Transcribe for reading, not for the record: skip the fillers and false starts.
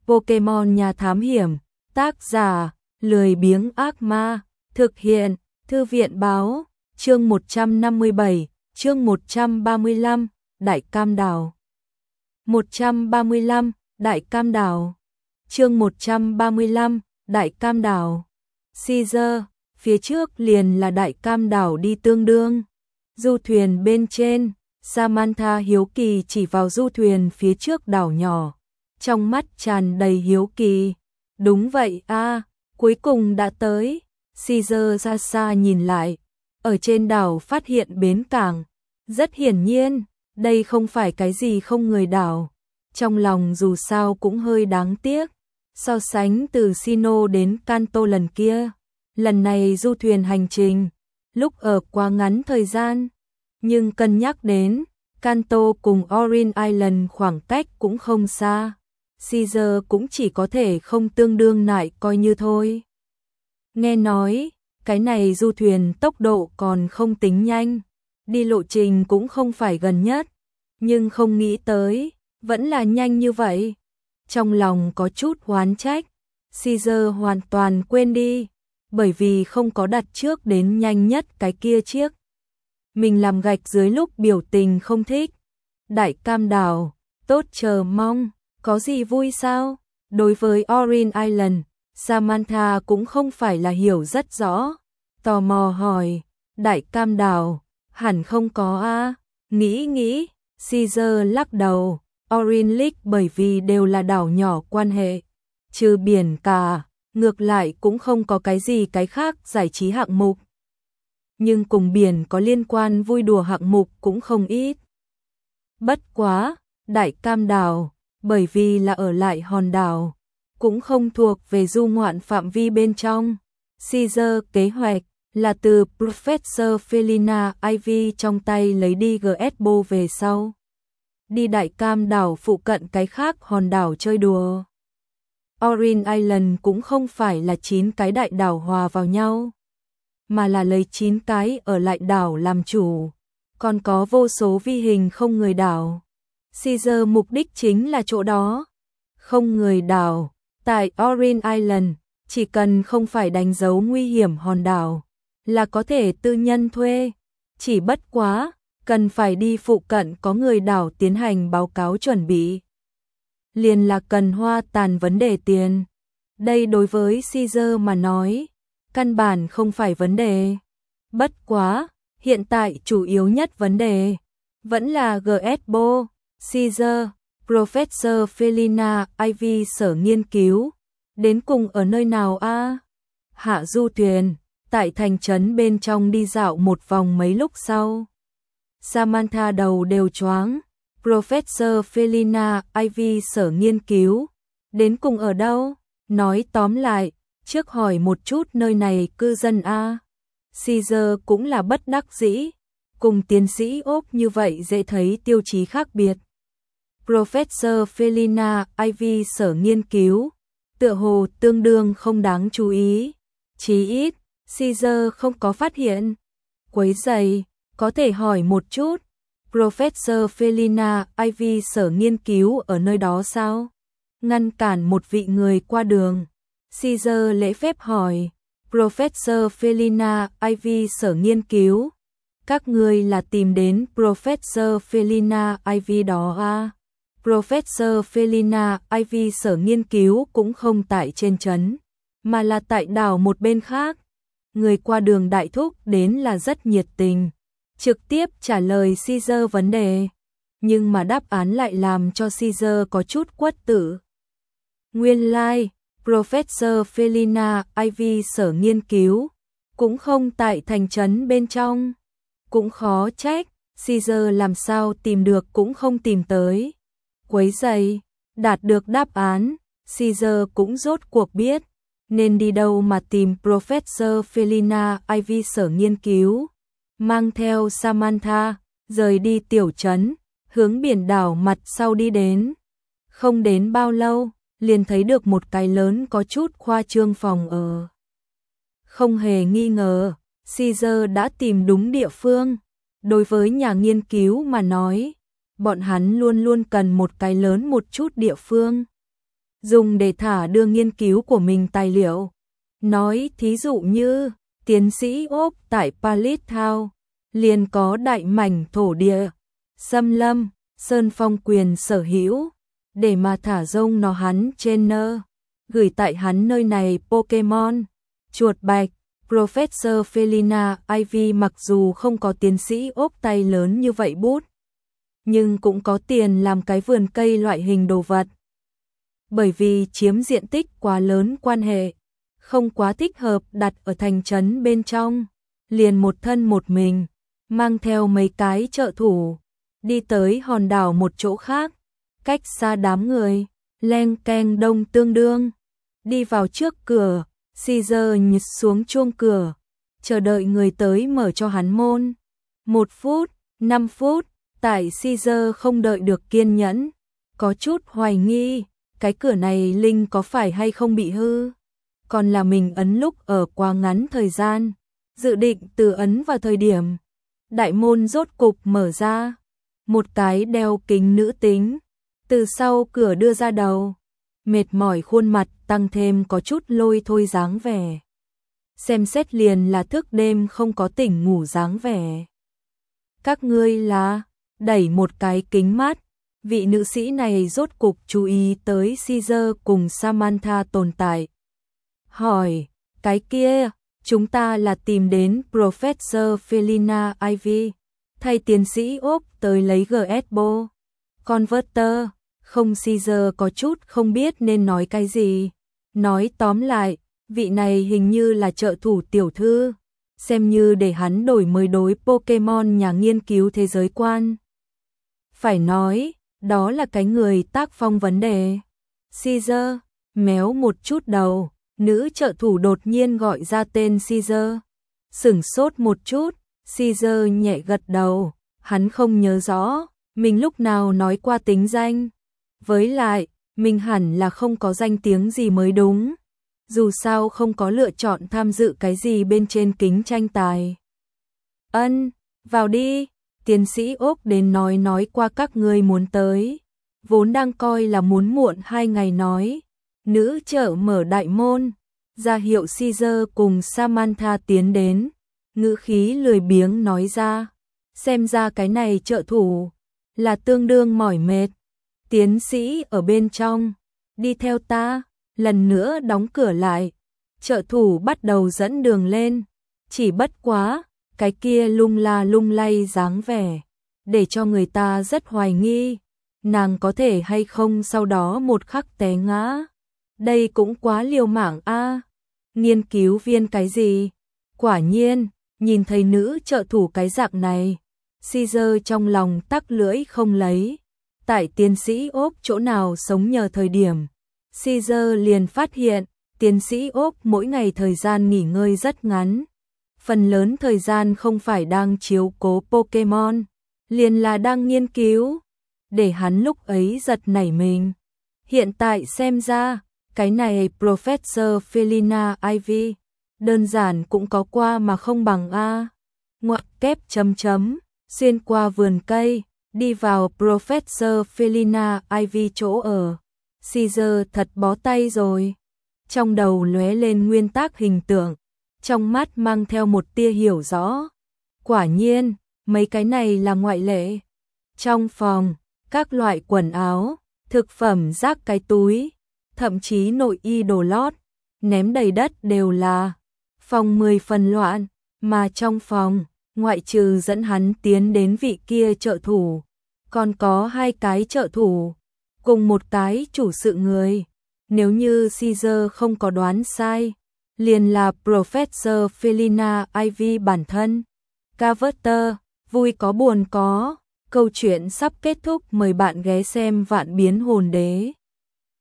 Pokemon Nhà Thám Hiểm, tác giả, lười biếng ác ma, thực hiện, Thư viện báo, chương 157, chương 135, Đại Cam Đào. 135, Đại Cam Đào. Chương 135, Đại Cam Đào. Caesar, phía trước liền là Đại Cam Đảo đi tương đương. Du thuyền bên trên, Samantha hiếu kỳ chỉ vào du thuyền phía trước đảo nhỏ, trong mắt tràn đầy hiếu kỳ. Đúng vậy a, cuối cùng đã tới. Caesar ra xa nhìn lại, ở trên đảo phát hiện bến cảng. Rất hiển nhiên, đây không phải cái gì không người đảo. Trong lòng dù sao cũng hơi đáng tiếc. So sánh từ Sino đến Kanto lần kia, lần này du thuyền hành trình, lúc ở quá ngắn thời gian. Nhưng cân nhắc đến, Kanto cùng Orin Island khoảng cách cũng không xa. Caesar cũng chỉ có thể không tương đương lại coi như thôi. Nghe nói, cái này du thuyền tốc độ còn không tính nhanh, đi lộ trình cũng không phải gần nhất, nhưng không nghĩ tới, vẫn là nhanh như vậy. Trong lòng có chút oán trách, Caesar hoàn toàn quên đi, bởi vì không có đặt trước đến nhanh nhất cái kia chiếc. Mình làm gạch dưới lúc biểu tình không thích. Đại Cam Đảo, tốt chờ mong, có gì vui sao? Đối với Orin Island, Samantha cũng không phải là hiểu rất rõ. Tò mò hỏi, Đại Cam Đảo, hẳn không có a. Nghĩ, Caesar lắc đầu. Orin Lake bởi vì đều là đảo nhỏ quan hệ, trừ biển cả, ngược lại cũng không có cái gì cái khác giải trí hạng mục. Nhưng cùng biển có liên quan vui đùa hạng mục cũng không ít. Bất quá, Đại Cam Đảo, bởi vì là ở lại hòn đảo, cũng không thuộc về du ngoạn phạm vi bên trong. Caesar kế hoạch là từ Professor Felina Ivy trong tay lấy đi GSBO về sau, đi Đại Cam Đảo phụ cận cái khác hòn đảo chơi đùa. Orin Island cũng không phải là 9 cái đại đảo hòa vào nhau, mà là lấy 9 cái ở lại đảo làm chủ, còn có vô số vi hình không người đảo. Caesar mục đích chính là chỗ đó. Không người đảo, tại Orin Island, chỉ cần không phải đánh dấu nguy hiểm hòn đảo, là có thể tư nhân thuê. Chỉ bất quá, cần phải đi phụ cận có người đảo tiến hành báo cáo chuẩn bị. Liền là cần hoa tàn vấn đề tiền. Đây đối với Caesar mà nói, căn bản không phải vấn đề. Bất quá, hiện tại chủ yếu nhất vấn đề vẫn là GSBO. Caesar, Professor Felina Ivy sở nghiên cứu, đến cùng ở nơi nào a? Hạ du thuyền, tại thành trấn bên trong đi dạo một vòng mấy lúc sau. Samantha đầu đều choáng. Professor Felina Ivy sở nghiên cứu, đến cùng ở đâu? Nói tóm lại, trước hỏi một chút nơi này cư dân a. Caesar cũng là bất đắc dĩ, cùng tiến sĩ ốp như vậy dễ thấy tiêu chí khác biệt. Professor Felina Ivy sở nghiên cứu, tựa hồ tương đương không đáng chú ý, chí ít, Caesar không có phát hiện. Quấy rầy, có thể hỏi một chút, Professor Felina Ivy sở nghiên cứu ở nơi đó sao? Ngăn cản một vị người qua đường. Caesar lễ phép hỏi, Professor Felina Ivy sở nghiên cứu, các người là tìm đến Professor Felina Ivy đó à? Professor Felina Ivy sở nghiên cứu cũng không tại trên trấn, mà là tại đảo một bên khác. Người qua đường đại thúc đến là rất nhiệt tình, trực tiếp trả lời Caesar vấn đề, nhưng mà đáp án lại làm cho Caesar có chút uất tử. Nguyên lai, Professor Felina Ivy sở nghiên cứu, cũng không tại thành trấn bên trong. Cũng khó trách, Caesar làm sao tìm được cũng không tìm tới. Quấy rầy, đạt được đáp án, Caesar cũng rốt cuộc biết, nên đi đâu mà tìm Professor Felina Ivy sở nghiên cứu. Mang theo Samantha, rời đi tiểu trấn, hướng biển đảo mặt sau đi đến. Không đến bao lâu, liền thấy được một cái lớn có chút khoa trương phòng ở. Không hề nghi ngờ, Caesar đã tìm đúng địa phương. Đối với nhà nghiên cứu mà nói, bọn hắn luôn luôn cần một cái lớn một chút địa phương. dùng để thả đưa nghiên cứu của mình tài liệu. Nói thí dụ như, tiến sĩ Úc tại Palestine liền có đại mảnh thổ địa, xâm lâm, sơn phong quyền sở hữu, để mà thả rông nó hắn trên gửi tại hắn nơi này Pokemon, chuột bạch. Professor Felina Ivy mặc dù không có tiến sĩ Úc tay lớn như vậy bút, nhưng cũng có tiền làm cái vườn cây loại hình đồ vật. Bởi vì chiếm diện tích quá lớn, quan hệ không quá thích hợp đặt ở thành trấn bên trong, liền một thân một mình, mang theo mấy cái trợ thủ, đi tới hòn đảo một chỗ khác, cách xa đám người, leng keng đông tương đương. Đi vào trước cửa, Caesar nhấn xuống chuông cửa, chờ đợi người tới mở cho hắn môn. 1 phút, 5 phút, tại Caesar không đợi được kiên nhẫn, có chút hoài nghi, cái cửa này linh có phải hay không bị hư, còn là mình ấn lúc ở quá ngắn thời gian, dự định từ ấn vào thời điểm. Đại môn rốt cục mở ra, một cái đeo kính nữ tính, từ sau cửa đưa ra đầu, mệt mỏi khuôn mặt tăng thêm có chút lôi thôi dáng vẻ. Xem xét liền là thức đêm không có tỉnh ngủ dáng vẻ. Các ngươi là, đẩy một cái kính mắt, vị nữ sĩ này rốt cục chú ý tới Caesar cùng Samantha tồn tại. Hỏi, cái kia, chúng ta là tìm đến Professor Felina Ivy, thay tiến sĩ Úc tới lấy GSBO Converter. Không, Caesar có chút không biết nên nói cái gì. Nói tóm lại, vị này hình như là trợ thủ tiểu thư, xem như để hắn đổi mới đối Pokemon nhà nghiên cứu thế giới quan. Phải nói, đó là cái người tác phong vấn đề. Caesar méo một chút đầu, nữ trợ thủ đột nhiên gọi ra tên Caesar. Sửng sốt một chút, Caesar nhẹ gật đầu, hắn không nhớ rõ mình lúc nào nói qua tính danh. Với lại, mình hẳn là không có danh tiếng gì mới đúng. Dù sao không có lựa chọn tham dự cái gì bên trên kính tranh tài. Ân, vào đi, tiến sĩ Úc đến nói qua các ngươi muốn tới. Vốn đang coi là muốn muộn 2 ngày nói. Nữ trợ mở đại môn, ra hiệu Caesar cùng Samantha tiến đến. Ngữ khí lười biếng nói ra, xem ra cái này trợ thủ là tương đương mỏi mệt. Tiến sĩ ở bên trong, đi theo ta, lần nữa đóng cửa lại. Trợ thủ bắt đầu dẫn đường lên, chỉ bất quá, cái kia lung la lung lay dáng vẻ, để cho người ta rất hoài nghi, nàng có thể hay không sau đó một khắc té ngã. Đây cũng quá liều mạng a. Nghiên cứu viên cái gì? Quả nhiên, nhìn thấy nữ trợ thủ cái dạng này, Caesar trong lòng tắc lưỡi không lấy. Tại tiến sĩ Úc chỗ nào sống nhờ thời điểm, Caesar liền phát hiện, tiến sĩ Úc mỗi ngày thời gian nghỉ ngơi rất ngắn. Phần lớn thời gian không phải đang chiếu cố Pokemon, liền là đang nghiên cứu, để hắn lúc ấy giật nảy mình. Hiện tại xem ra, cái này Professor Felina Ivy, đơn giản cũng có qua mà không bằng a. Ngoặc kép chấm chấm, xuyên qua vườn cây, đi vào Professor Felina Ivy chỗ ở. Caesar thật bó tay rồi. Trong đầu lóe lên nguyên tắc hình tượng, trong mắt mang theo một tia hiểu rõ. Quả nhiên, mấy cái này là ngoại lệ. Trong phòng, các loại quần áo, thực phẩm rác cái túi, thậm chí nội y đồ lót, ném đầy đất đều là. Phòng 10 phần loạn, mà trong phòng, ngoại trừ dẫn hắn tiến đến vị kia trợ thủ, còn có 2 cái trợ thủ, cùng một cái chủ sự người. Nếu như Caesar không có đoán sai, liền là Professor Felina Ivy bản thân. Carver, vui có buồn có, câu chuyện sắp kết thúc, mời bạn ghé xem Vạn Biến Hồn Đế.